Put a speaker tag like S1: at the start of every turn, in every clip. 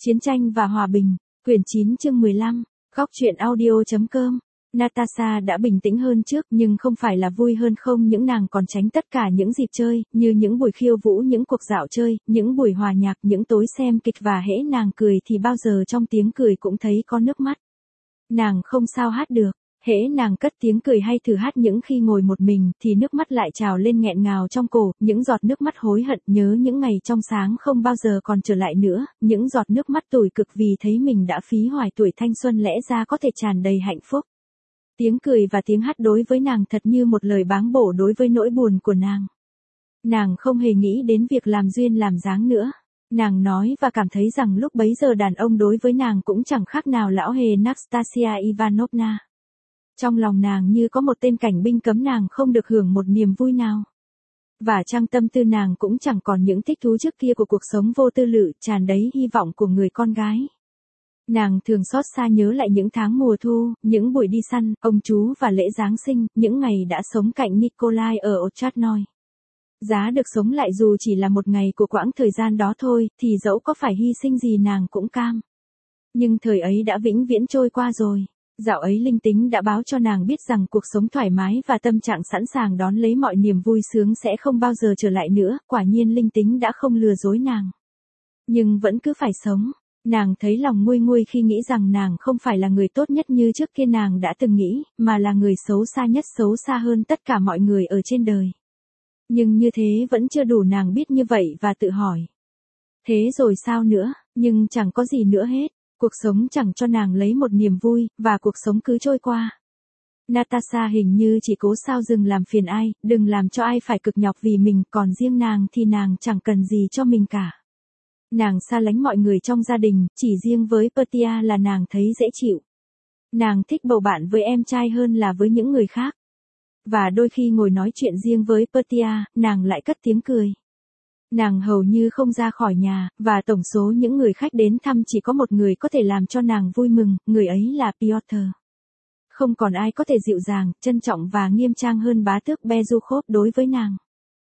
S1: Chiến tranh và hòa bình, quyển 9 chương 15, góc truyện audio.com. Natasha đã bình tĩnh hơn trước nhưng không phải là vui hơn không, những nàng còn tránh tất cả những dịp chơi, như những buổi khiêu vũ, những cuộc dạo chơi, những buổi hòa nhạc, những tối xem kịch, và hễ nàng cười thì bao giờ trong tiếng cười cũng thấy có nước mắt. Nàng không sao hát được. Hễ nàng cất tiếng cười hay thử hát những khi ngồi một mình thì nước mắt lại trào lên nghẹn ngào trong cổ, những giọt nước mắt hối hận nhớ những ngày trong sáng không bao giờ còn trở lại nữa, những giọt nước mắt tủi cực vì thấy mình đã phí hoài tuổi thanh xuân lẽ ra có thể tràn đầy hạnh phúc. Tiếng cười và tiếng hát đối với nàng thật như một lời báng bổ đối với nỗi buồn của nàng. Nàng không hề nghĩ đến việc làm duyên làm dáng nữa. Nàng nói và cảm thấy rằng lúc bấy giờ đàn ông đối với nàng cũng chẳng khác nào lão hề Nastasia Ivanovna. Trong lòng nàng như có một tên cảnh binh cấm nàng không được hưởng một niềm vui nào. Và trong tâm tư nàng cũng chẳng còn những thích thú trước kia của cuộc sống vô tư lự, tràn đầy hy vọng của người con gái. Nàng thường xót xa nhớ lại những tháng mùa thu, những buổi đi săn, ông chú và lễ Giáng sinh, những ngày đã sống cạnh Nikolai ở Ochatnoy. Giá được sống lại dù chỉ là một ngày của quãng thời gian đó thôi, thì dẫu có phải hy sinh gì nàng cũng cam. Nhưng thời ấy đã vĩnh viễn trôi qua rồi. Dạo ấy linh tính đã báo cho nàng biết rằng cuộc sống thoải mái và tâm trạng sẵn sàng đón lấy mọi niềm vui sướng sẽ không bao giờ trở lại nữa, quả nhiên linh tính đã không lừa dối nàng. Nhưng vẫn cứ phải sống. Nàng thấy lòng nguôi nguôi khi nghĩ rằng nàng không phải là người tốt nhất như trước kia nàng đã từng nghĩ, mà là người xấu xa nhất, xấu xa hơn tất cả mọi người ở trên đời. Nhưng như thế vẫn chưa đủ, nàng biết như vậy và tự hỏi. Thế rồi sao nữa, nhưng chẳng có gì nữa hết. Cuộc sống chẳng cho nàng lấy một niềm vui, và cuộc sống cứ trôi qua. Natasha hình như chỉ cố sao dừng làm phiền ai, đừng làm cho ai phải cực nhọc vì mình, còn riêng nàng thì nàng chẳng cần gì cho mình cả. Nàng xa lánh mọi người trong gia đình, chỉ riêng với Petia là nàng thấy dễ chịu. Nàng thích bầu bạn với em trai hơn là với những người khác. Và đôi khi ngồi nói chuyện riêng với Petia, nàng lại cất tiếng cười. Nàng hầu như không ra khỏi nhà, và tổng số những người khách đến thăm chỉ có một người có thể làm cho nàng vui mừng, người ấy là Piotr. Không còn ai có thể dịu dàng, trân trọng và nghiêm trang hơn bá tước Bezukhov đối với nàng.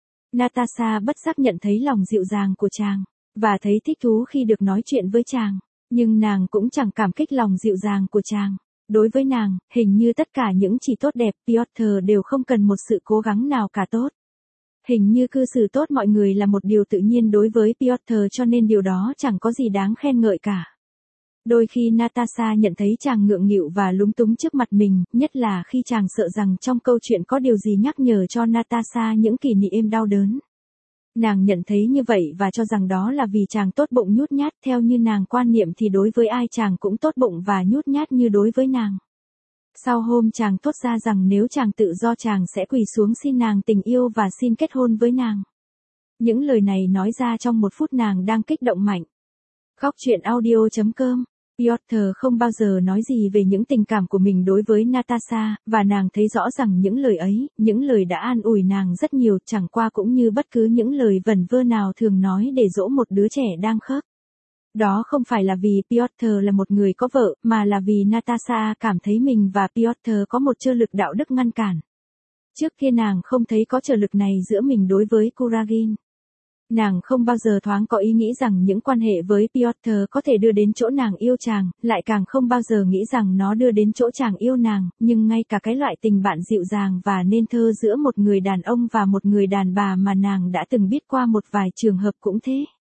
S1: Natasha bất giác nhận thấy lòng dịu dàng của chàng, và thấy thích thú khi được nói chuyện với chàng, nhưng nàng cũng chẳng cảm kích lòng dịu dàng của chàng. Đối với nàng, hình như tất cả những chỉ tốt đẹp Piotr đều không cần một sự cố gắng nào cả tốt. Hình như cư xử tốt mọi người là một điều tự nhiên đối với Piotr, cho nên điều đó chẳng có gì đáng khen ngợi cả. Đôi khi Natasha nhận thấy chàng ngượng nghịu và lúng túng trước mặt mình, nhất là khi chàng sợ rằng trong câu chuyện có điều gì nhắc nhở cho Natasha những kỷ niệm đau đớn. Nàng nhận thấy như vậy và cho rằng đó là vì chàng tốt bụng nhút nhát, theo như nàng quan niệm thì đối với ai chàng cũng tốt bụng và nhút nhát như đối với nàng. Sau hôm chàng thốt ra rằng nếu chàng tự do chàng sẽ quỳ xuống xin nàng tình yêu và xin kết hôn với nàng. Những lời này nói ra trong một phút nàng đang kích động mạnh. Góc truyện audio.com. Piotr không bao giờ nói gì về những tình cảm của mình đối với Natasha, và nàng thấy rõ rằng những lời ấy, những lời đã an ủi nàng rất nhiều, chẳng qua cũng như bất cứ những lời vẩn vơ nào thường nói để dỗ một đứa trẻ đang khóc. Đó không phải là vì Piotr là một người có vợ, mà là vì Natasha cảm thấy mình và Piotr có một trơ lực đạo đức ngăn cản. Trước kia nàng không thấy có trơ lực này giữa mình đối với Kuragin. Nàng không bao giờ thoáng có ý nghĩ rằng những quan hệ với Piotr có thể đưa đến chỗ nàng yêu chàng, lại càng không bao giờ nghĩ rằng nó đưa đến chỗ chàng yêu nàng, nhưng ngay cả cái loại tình bạn dịu dàng và nên thơ giữa một người đàn ông và một người đàn bà mà nàng đã từng biết qua một vài trường hợp cũng thế.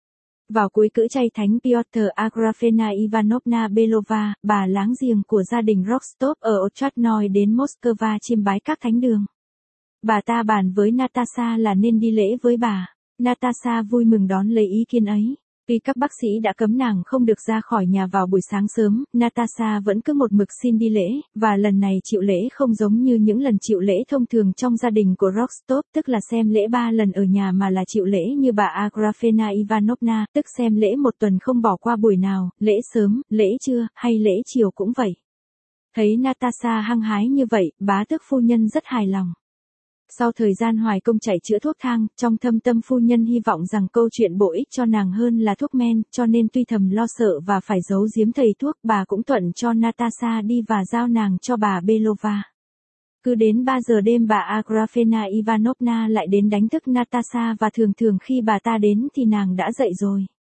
S1: Vào cuối cữ chay thánh Piotr Agrafena Ivanovna Belova, bà láng giềng của gia đình Rostov ở Ochatnoy đến Moscow chiêm bái các thánh đường. Bà ta bàn với Natasha là nên đi lễ với bà. Natasha vui mừng đón lấy ý kiến ấy. Tuy các bác sĩ đã cấm nàng không được ra khỏi nhà vào buổi sáng sớm, Natasha vẫn cứ một mực xin đi lễ, và lần này chịu lễ không giống như những lần chịu lễ thông thường trong gia đình của Rostov, tức là xem lễ 3 lần ở nhà, mà là chịu lễ như bà Agrafena Ivanovna, tức xem lễ một tuần không bỏ qua buổi nào, lễ sớm, lễ trưa, hay lễ chiều cũng vậy. Thấy Natasha hăng hái như vậy, bá tước phu nhân rất hài lòng. Sau thời gian hoài công chạy chữa thuốc thang, trong thâm tâm phu nhân hy vọng rằng câu chuyện bổ ích cho nàng hơn là thuốc men, cho nên tuy thầm lo sợ và phải giấu giếm thầy thuốc, bà cũng thuận cho Natasha đi và giao nàng cho bà Belova. Cứ đến 3 giờ đêm bà Agrafena Ivanovna lại đến đánh thức Natasha, và thường thường khi bà ta đến thì nàng đã dậy rồi.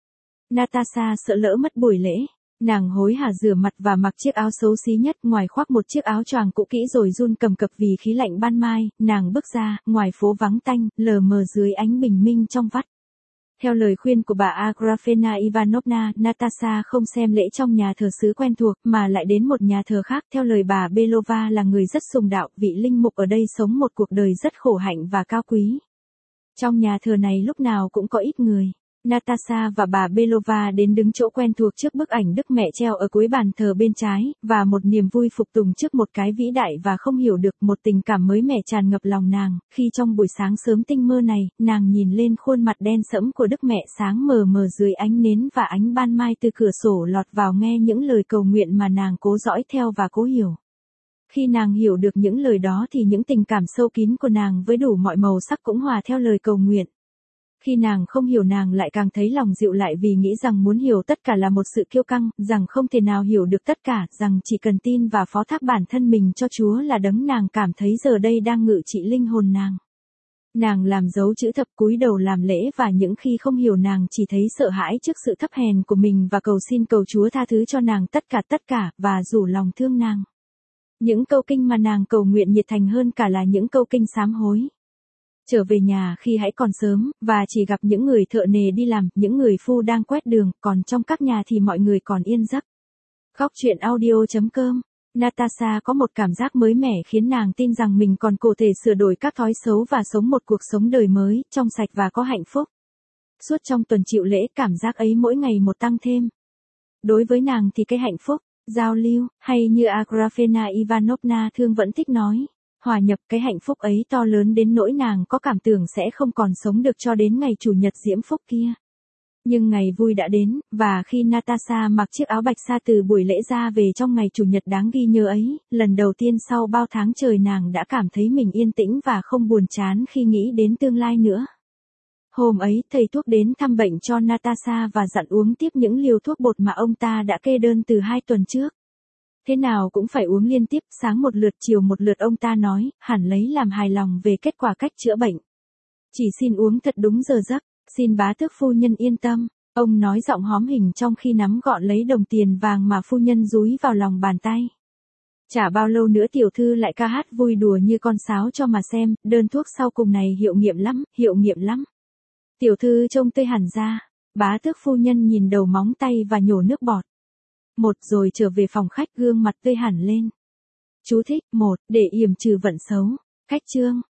S1: Natasha sợ lỡ mất buổi lễ. Nàng hối hả rửa mặt và mặc chiếc áo xấu xí nhất, ngoài khoác một chiếc áo choàng cũ kỹ rồi run cầm cập vì khí lạnh ban mai, nàng bước ra, ngoài phố vắng tanh, lờ mờ dưới ánh bình minh trong vắt. Theo lời khuyên của bà Agrafena Ivanovna, Natasha không xem lễ trong nhà thờ xứ quen thuộc, mà lại đến một nhà thờ khác. Theo lời bà Belova là người rất sùng đạo, vị linh mục ở đây sống một cuộc đời rất khổ hạnh và cao quý. Trong nhà thờ này lúc nào cũng có ít người. Natasha và bà Belova đến đứng chỗ quen thuộc trước bức ảnh Đức Mẹ treo ở cuối bàn thờ bên trái, và một niềm vui phục tùng trước một cái vĩ đại và không hiểu được, một tình cảm mới mẻ tràn ngập lòng nàng, khi trong buổi sáng sớm tinh mơ này, nàng nhìn lên khuôn mặt đen sẫm của Đức Mẹ sáng mờ mờ dưới ánh nến và ánh ban mai từ cửa sổ lọt vào, nghe những lời cầu nguyện mà nàng cố dõi theo và cố hiểu. Khi nàng hiểu được những lời đó thì những tình cảm sâu kín của nàng với đủ mọi màu sắc cũng hòa theo lời cầu nguyện. Khi nàng không hiểu, nàng lại càng thấy lòng dịu lại vì nghĩ rằng muốn hiểu tất cả là một sự kiêu căng, rằng không thể nào hiểu được tất cả, rằng chỉ cần tin và phó thác bản thân mình cho Chúa là đấng nàng cảm thấy giờ đây đang ngự trị linh hồn nàng. Nàng làm dấu chữ thập, cúi đầu làm lễ, và những khi không hiểu nàng chỉ thấy sợ hãi trước sự thấp hèn của mình và cầu xin cầu Chúa tha thứ cho nàng tất cả, và rủ lòng thương nàng. Những câu kinh mà nàng cầu nguyện nhiệt thành hơn cả là những câu kinh sám hối. Trở về nhà khi hãy còn sớm, và chỉ gặp những người thợ nề đi làm, những người phu đang quét đường, còn trong các nhà thì mọi người còn yên giấc. Góc truyện audio.com. Natasha có một cảm giác mới mẻ khiến nàng tin rằng mình còn có thể sửa đổi các thói xấu và sống một cuộc sống đời mới, trong sạch và có hạnh phúc. Suốt trong tuần chịu lễ, cảm giác ấy mỗi ngày một tăng thêm. Đối với nàng thì cái hạnh phúc, giao lưu, hay như Agrafena Ivanovna thương vẫn thích nói, hòa nhập, cái hạnh phúc ấy to lớn đến nỗi nàng có cảm tưởng sẽ không còn sống được cho đến ngày Chủ nhật diễm phúc kia. Nhưng ngày vui đã đến, và khi Natasha mặc chiếc áo bạch sa từ buổi lễ ra về trong ngày Chủ nhật đáng ghi nhớ ấy, lần đầu tiên sau bao tháng trời nàng đã cảm thấy mình yên tĩnh và không buồn chán khi nghĩ đến tương lai nữa. Hôm ấy, thầy thuốc đến thăm bệnh cho Natasha và dặn uống tiếp những liều thuốc bột mà ông ta đã kê đơn từ 2 tuần trước. Thế nào cũng phải uống liên tiếp, sáng một lượt chiều một lượt, ông ta nói, hẳn lấy làm hài lòng về kết quả cách chữa bệnh. Chỉ xin uống thật đúng giờ giấc, xin bá tước phu nhân yên tâm, ông nói giọng hóm hình trong khi nắm gọn lấy đồng tiền vàng mà phu nhân dúi vào lòng bàn tay. Chả bao lâu nữa tiểu thư lại ca hát vui đùa như con sáo cho mà xem, đơn thuốc sau cùng này hiệu nghiệm lắm. Tiểu thư trông tươi hẳn ra, bá tước phu nhân nhìn đầu móng tay và nhổ nước bọt. Rồi trở về phòng khách, gương mặt tươi hẳn lên. Chú thích, để yểm trừ vận xấu. Cách chương.